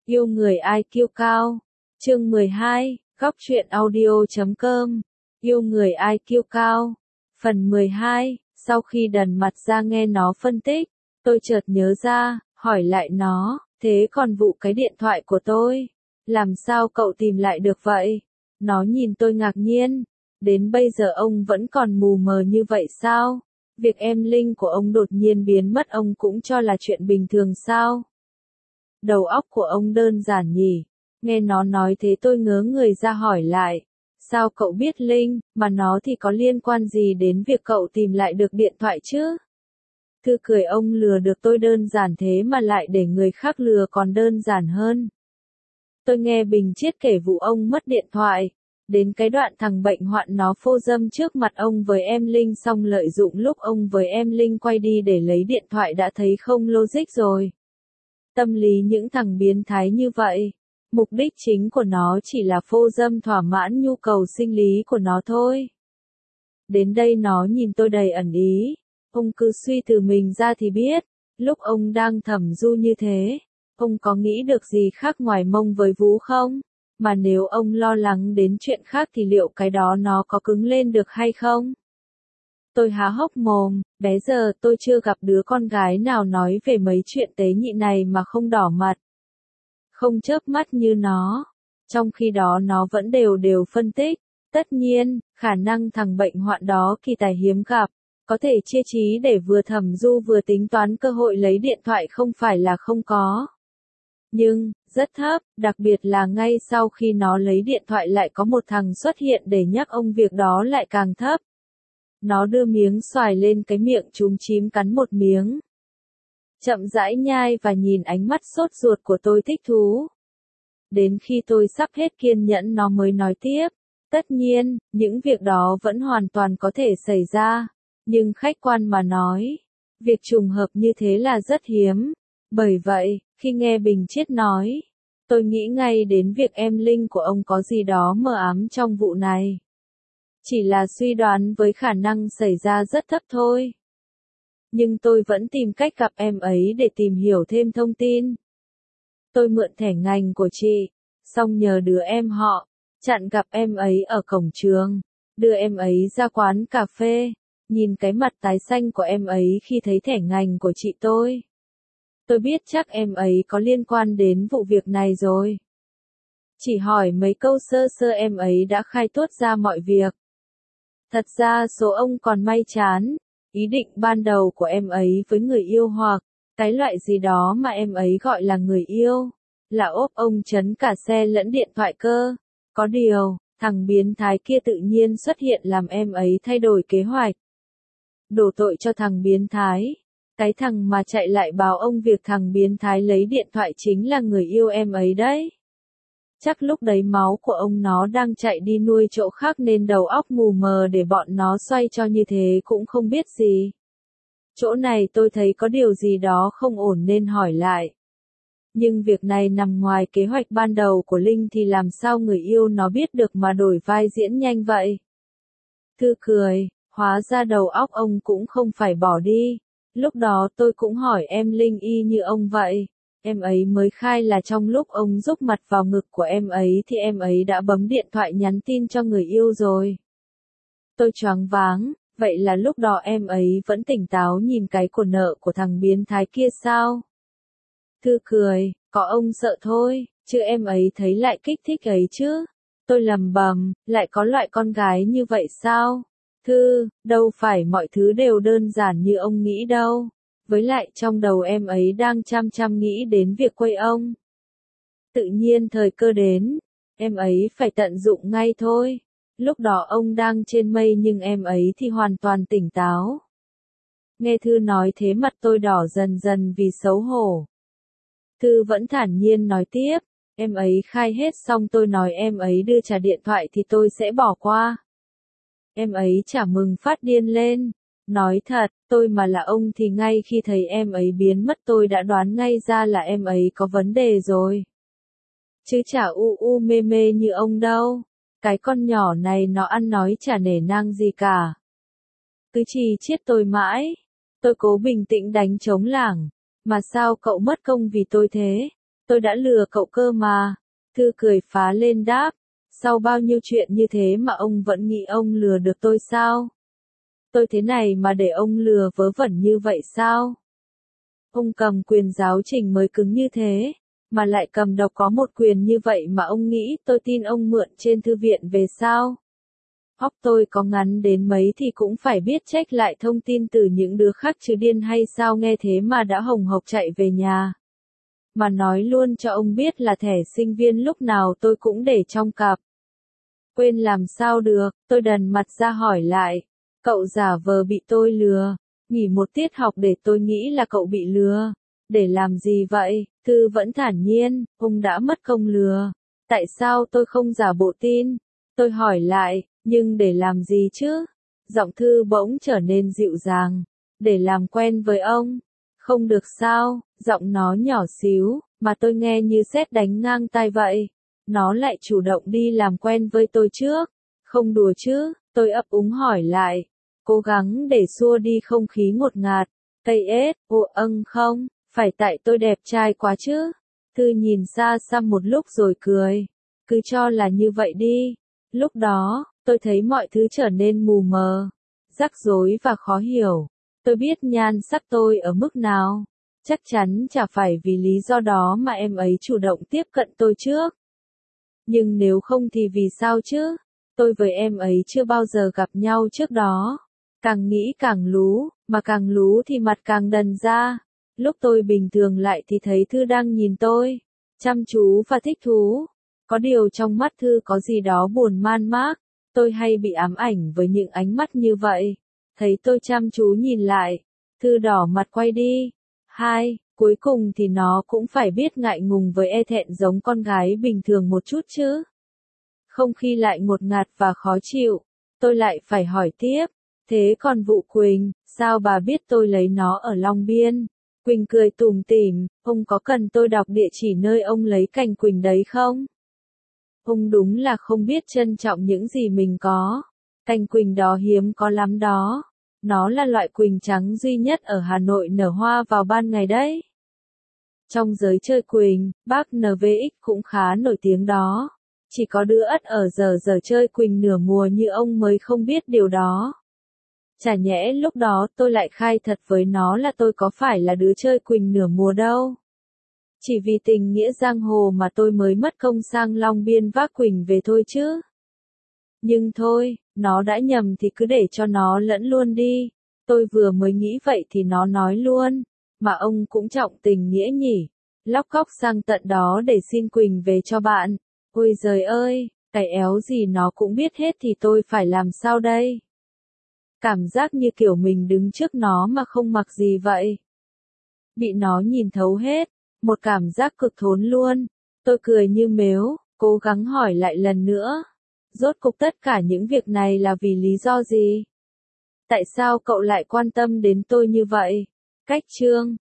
Yêu người IQ cao. Chương 12, góc truyện audio.com. Yêu người IQ cao. Phần 12, sau khi đần mặt ra nghe nó phân tích, tôi chợt nhớ ra, hỏi lại nó, thế còn vụ cái điện thoại của tôi, làm sao cậu tìm lại được vậy? Nó nhìn tôi ngạc nhiên, đến bây giờ ông vẫn còn mù mờ như vậy sao? Việc em Linh của ông đột nhiên biến mất ông cũng cho là chuyện bình thường sao? Đầu óc của ông đơn giản nhỉ? Nghe nó nói thế tôi ngớ người ra hỏi lại. Sao cậu biết Linh, mà nó thì có liên quan gì đến việc cậu tìm lại được điện thoại chứ? Thư cười ông lừa được tôi đơn giản thế mà lại để người khác lừa còn đơn giản hơn. Tôi nghe Bình Chiết kể vụ ông mất điện thoại. Đến cái đoạn thằng bệnh hoạn nó phô dâm trước mặt ông với em Linh xong lợi dụng lúc ông với em Linh quay đi để lấy điện thoại đã thấy không logic rồi. Tâm lý những thằng biến thái như vậy, mục đích chính của nó chỉ là phô dâm thỏa mãn nhu cầu sinh lý của nó thôi. Đến đây nó nhìn tôi đầy ẩn ý, ông cứ suy từ mình ra thì biết, lúc ông đang thầm du như thế, ông có nghĩ được gì khác ngoài mông với vú không? Mà nếu ông lo lắng đến chuyện khác thì liệu cái đó nó có cứng lên được hay không? Tôi há hốc mồm, bé giờ tôi chưa gặp đứa con gái nào nói về mấy chuyện tế nhị này mà không đỏ mặt, không chớp mắt như nó. Trong khi đó nó vẫn đều đều phân tích. Tất nhiên, khả năng thằng bệnh hoạn đó kỳ tài hiếm gặp, có thể chia trí để vừa thầm du vừa tính toán cơ hội lấy điện thoại không phải là không có. Nhưng, rất thấp, đặc biệt là ngay sau khi nó lấy điện thoại lại có một thằng xuất hiện để nhắc ông việc đó lại càng thấp. Nó đưa miếng xoài lên cái miệng chúm chím cắn một miếng. Chậm rãi nhai và nhìn ánh mắt sốt ruột của tôi thích thú. Đến khi tôi sắp hết kiên nhẫn nó mới nói tiếp. Tất nhiên, những việc đó vẫn hoàn toàn có thể xảy ra. Nhưng khách quan mà nói, việc trùng hợp như thế là rất hiếm. Bởi vậy, khi nghe Bình Chiết nói, tôi nghĩ ngay đến việc em Linh của ông có gì đó mờ ám trong vụ này. Chỉ là suy đoán với khả năng xảy ra rất thấp thôi. Nhưng tôi vẫn tìm cách gặp em ấy để tìm hiểu thêm thông tin. Tôi mượn thẻ ngành của chị, xong nhờ đứa em họ, chặn gặp em ấy ở cổng trường, đưa em ấy ra quán cà phê, nhìn cái mặt tái xanh của em ấy khi thấy thẻ ngành của chị tôi. Tôi biết chắc em ấy có liên quan đến vụ việc này rồi. Chỉ hỏi mấy câu sơ sơ em ấy đã khai tuốt ra mọi việc. Thật ra số ông còn may chán, ý định ban đầu của em ấy với người yêu hoặc cái loại gì đó mà em ấy gọi là người yêu, là ốp ông chấn cả xe lẫn điện thoại cơ. Có điều, thằng biến thái kia tự nhiên xuất hiện làm em ấy thay đổi kế hoạch. Đổ tội cho thằng biến thái. Cái thằng mà chạy lại báo ông việc thằng biến thái lấy điện thoại chính là người yêu em ấy đấy. Chắc lúc đấy máu của ông nó đang chạy đi nuôi chỗ khác nên đầu óc mù mờ để bọn nó xoay cho như thế cũng không biết gì. Chỗ này tôi thấy có điều gì đó không ổn nên hỏi lại. Nhưng việc này nằm ngoài kế hoạch ban đầu của Linh thì làm sao người yêu nó biết được mà đổi vai diễn nhanh vậy? Thư cười, hóa ra đầu óc ông cũng không phải bỏ đi. Lúc đó tôi cũng hỏi em Linh y như ông vậy. Em ấy mới khai là trong lúc ông rúc mặt vào ngực của em ấy thì em ấy đã bấm điện thoại nhắn tin cho người yêu rồi. Tôi choáng váng, vậy là lúc đó em ấy vẫn tỉnh táo nhìn cái của nợ của thằng biến thái kia sao? Thư cười, có ông sợ thôi, chứ em ấy thấy lại kích thích ấy chứ. Tôi lầm bầm, lại có loại con gái như vậy sao? Thư, đâu phải mọi thứ đều đơn giản như ông nghĩ đâu. Với lại trong đầu em ấy đang chăm chăm nghĩ đến việc quay ông. Tự nhiên thời cơ đến, em ấy phải tận dụng ngay thôi. Lúc đó ông đang trên mây nhưng em ấy thì hoàn toàn tỉnh táo. Nghe Thư nói thế mặt tôi đỏ dần dần vì xấu hổ. Thư vẫn thản nhiên nói tiếp, em ấy khai hết xong tôi nói em ấy đưa trả điện thoại thì tôi sẽ bỏ qua. Em ấy chả mừng phát điên lên. Nói thật, tôi mà là ông thì ngay khi thấy em ấy biến mất tôi đã đoán ngay ra là em ấy có vấn đề rồi. Chứ chả u mê mê như ông đâu. Cái con nhỏ này nó ăn nói chả nể nang gì cả. Cứ chì chiết tôi mãi. Tôi cố bình tĩnh đánh trống lảng. Mà sao cậu mất công vì tôi thế? Tôi đã lừa cậu cơ mà. Thư cười phá lên đáp. Sau bao nhiêu chuyện như thế mà ông vẫn nghĩ ông lừa được tôi sao? Tôi thế này mà để ông lừa vớ vẩn như vậy sao? Ông cầm quyền giáo trình mới cứng như thế, mà lại cầm độc có một quyền như vậy mà ông nghĩ tôi tin ông mượn trên thư viện về sao? Óc tôi có ngắn đến mấy thì cũng phải biết check lại thông tin từ những đứa khác chứ điên hay sao nghe thế mà đã hồng hộc chạy về nhà. Mà nói luôn cho ông biết là thẻ sinh viên lúc nào tôi cũng để trong cặp. Quên làm sao được, tôi đần mặt ra hỏi lại. Cậu giả vờ bị tôi lừa, nghỉ một tiết học để tôi nghĩ là cậu bị lừa. Để làm gì vậy? Thư vẫn thản nhiên, ông đã mất công lừa. Tại sao tôi không giả bộ tin? Tôi hỏi lại, nhưng để làm gì chứ? Giọng Thư bỗng trở nên dịu dàng. Để làm quen với ông. Không được sao, giọng nó nhỏ xíu, mà tôi nghe như sét đánh ngang tai vậy. Nó lại chủ động đi làm quen với tôi trước. Không đùa chứ, tôi ấp úng hỏi lại. Cố gắng để xua đi không khí ngột ngạt. Tây ết, không, phải tại tôi đẹp trai quá chứ. Thư nhìn xa xăm một lúc rồi cười. Cứ cho là như vậy đi. Lúc đó, tôi thấy mọi thứ trở nên mù mờ, rắc rối và khó hiểu. Tôi biết nhan sắc tôi ở mức nào. Chắc chắn chả phải vì lý do đó mà em ấy chủ động tiếp cận tôi trước. Nhưng nếu không thì vì sao chứ? Tôi với em ấy chưa bao giờ gặp nhau trước đó. Càng nghĩ càng lú, mà càng lú thì mặt càng đần ra. Lúc tôi bình thường lại thì thấy Thư đang nhìn tôi, chăm chú và thích thú. Có điều trong mắt Thư có gì đó buồn man mác. Tôi hay bị ám ảnh với những ánh mắt như vậy. Thấy tôi chăm chú nhìn lại, Thư đỏ mặt quay đi. Cuối cùng thì nó cũng phải biết ngại ngùng với e thẹn giống con gái bình thường một chút chứ. Không khi lại ngột ngạt và khó chịu, tôi lại phải hỏi tiếp. Thế còn vụ Quỳnh, sao bà biết tôi lấy nó ở Long Biên? Quỳnh cười tủm tỉm, ông có cần tôi đọc địa chỉ nơi ông lấy cành Quỳnh đấy không? Ông đúng là không biết trân trọng những gì mình có. Cành Quỳnh đó hiếm có lắm đó. Nó là loại Quỳnh trắng duy nhất ở Hà Nội nở hoa vào ban ngày đấy. Trong giới chơi Quỳnh, bác NVX cũng khá nổi tiếng đó. Chỉ có đứa ất ở giờ chơi Quỳnh nửa mùa như ông mới không biết điều đó. Chả nhẽ lúc đó tôi lại khai thật với nó là tôi có phải là đứa chơi Quỳnh nửa mùa đâu. Chỉ vì tình nghĩa giang hồ mà tôi mới mất công sang Long Biên vác Quỳnh về thôi chứ. Nhưng thôi, nó đã nhầm thì cứ để cho nó lẫn luôn đi. Tôi vừa mới nghĩ vậy thì nó nói luôn. Mà ông cũng trọng tình nghĩa nhỉ. Lóc cóc sang tận đó để xin Quỳnh về cho bạn. Ôi giời ơi, cái éo gì nó cũng biết hết thì tôi phải làm sao đây? Cảm giác như kiểu mình đứng trước nó mà không mặc gì vậy. Bị nó nhìn thấu hết, một cảm giác cực thốn luôn. Tôi cười như mếu, cố gắng hỏi lại lần nữa. Rốt cục tất cả những việc này là vì lý do gì? Tại sao cậu lại quan tâm đến tôi như vậy? Cách chương